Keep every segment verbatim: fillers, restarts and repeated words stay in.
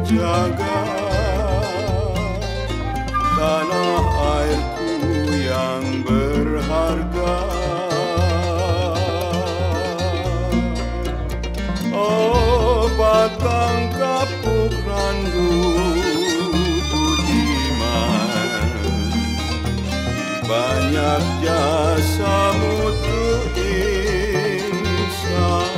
menjaga tanah airku yang berharga. Oh batang kapuk randu budiman, banyak jasamu untuk insan.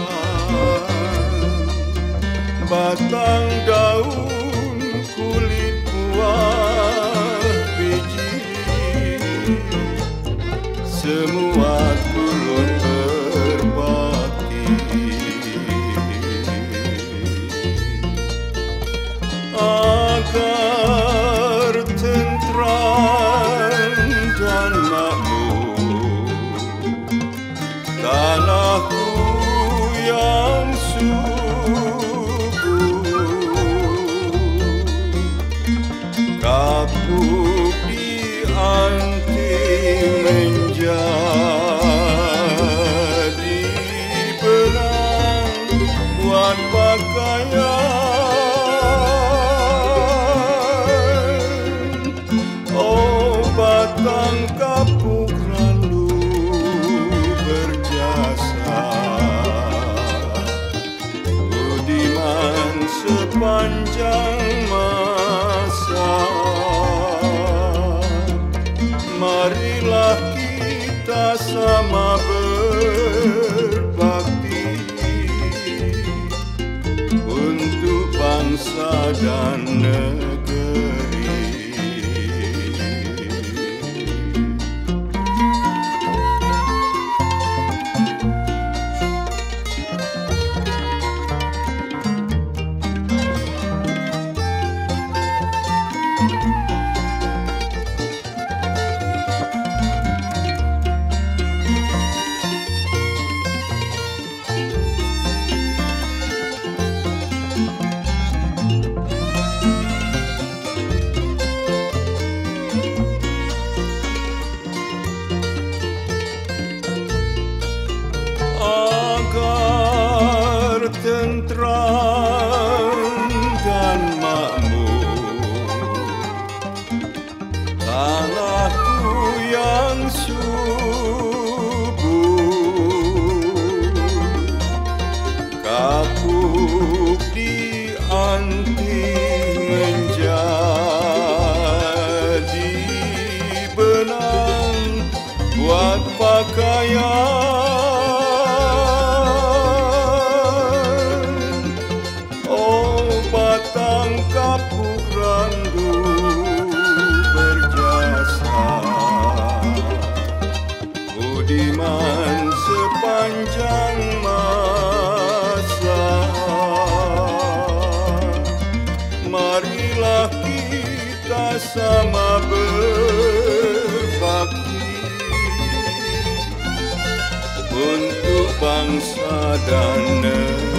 Batang daun kulit buah biji, semua turut berbakti agar tentram dan makmur tanahku yang kapuk dianting menjadi benang buat pakaian. Oh batang kapuk randu berjasa, budiman sepanjang masa. Marilah kita sama berbakti untuk bangsa dan negeri. Agar tentram dan makmur tanahku yang subur, kapuk dianting menjadi benang buat pakaian. Batang kapuk randu berjasa, budiman sepanjang masa. Marilah kita sama berbakti untuk bangsa dan negeri.